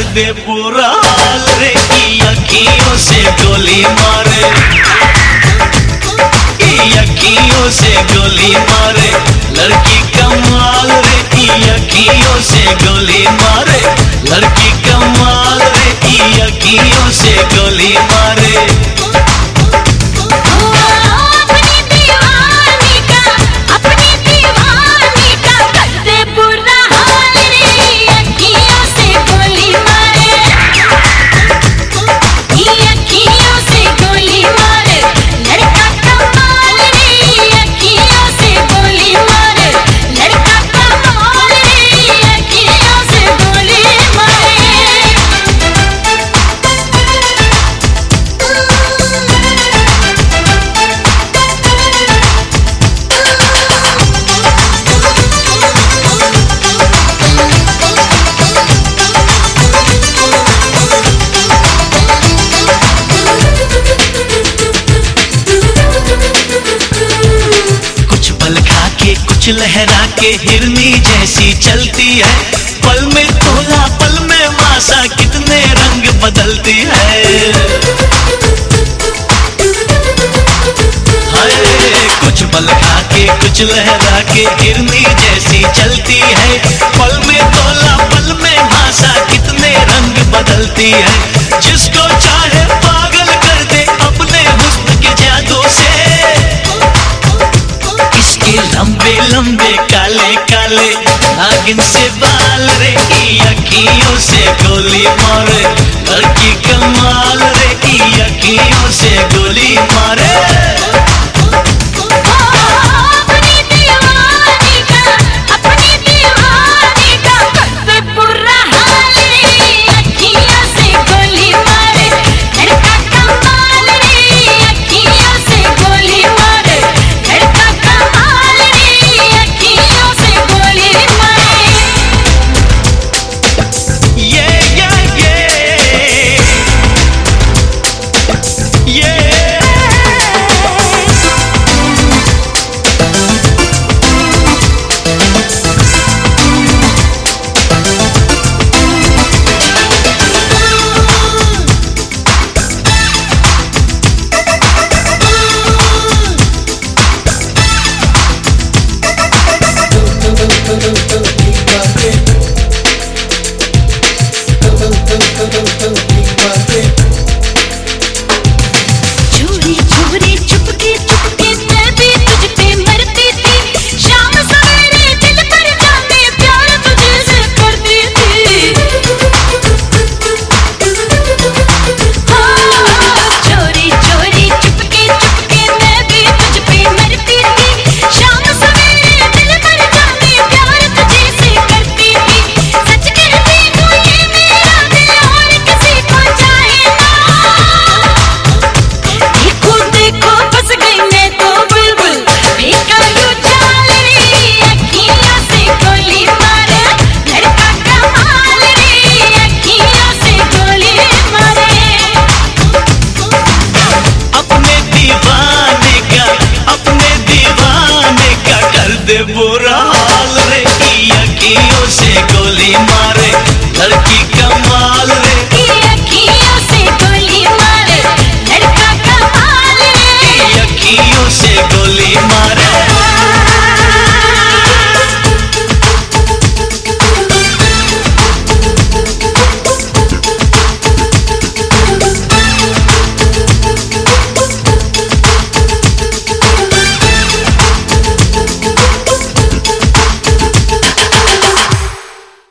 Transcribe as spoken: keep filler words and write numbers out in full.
दे बुरा हाल रे की अखियों से गोली मारे, की अखियों से गोली मारे। लड़की कमाल रे की अखियों से गोली मारे, लड़की कमाल रे की अखियों से गोली मारे। कुछ लहरा के हिरनी जैसी चलती है, पल में तोला पल में मासा कितने रंग बदलती है। हाय कुछ बल खा के कुछ लहरा के हिरनी जैसी चलती है, पल में तोला पल में मासा कितने रंग बदलती है। जिसको चाहे पागल कर दे अपने हुस्न के जादू से, इसके लंबे लंबे काले काले नागिन से बाल रे की अखियों से गोली मारे। लड़की कमाल रे की अखियों से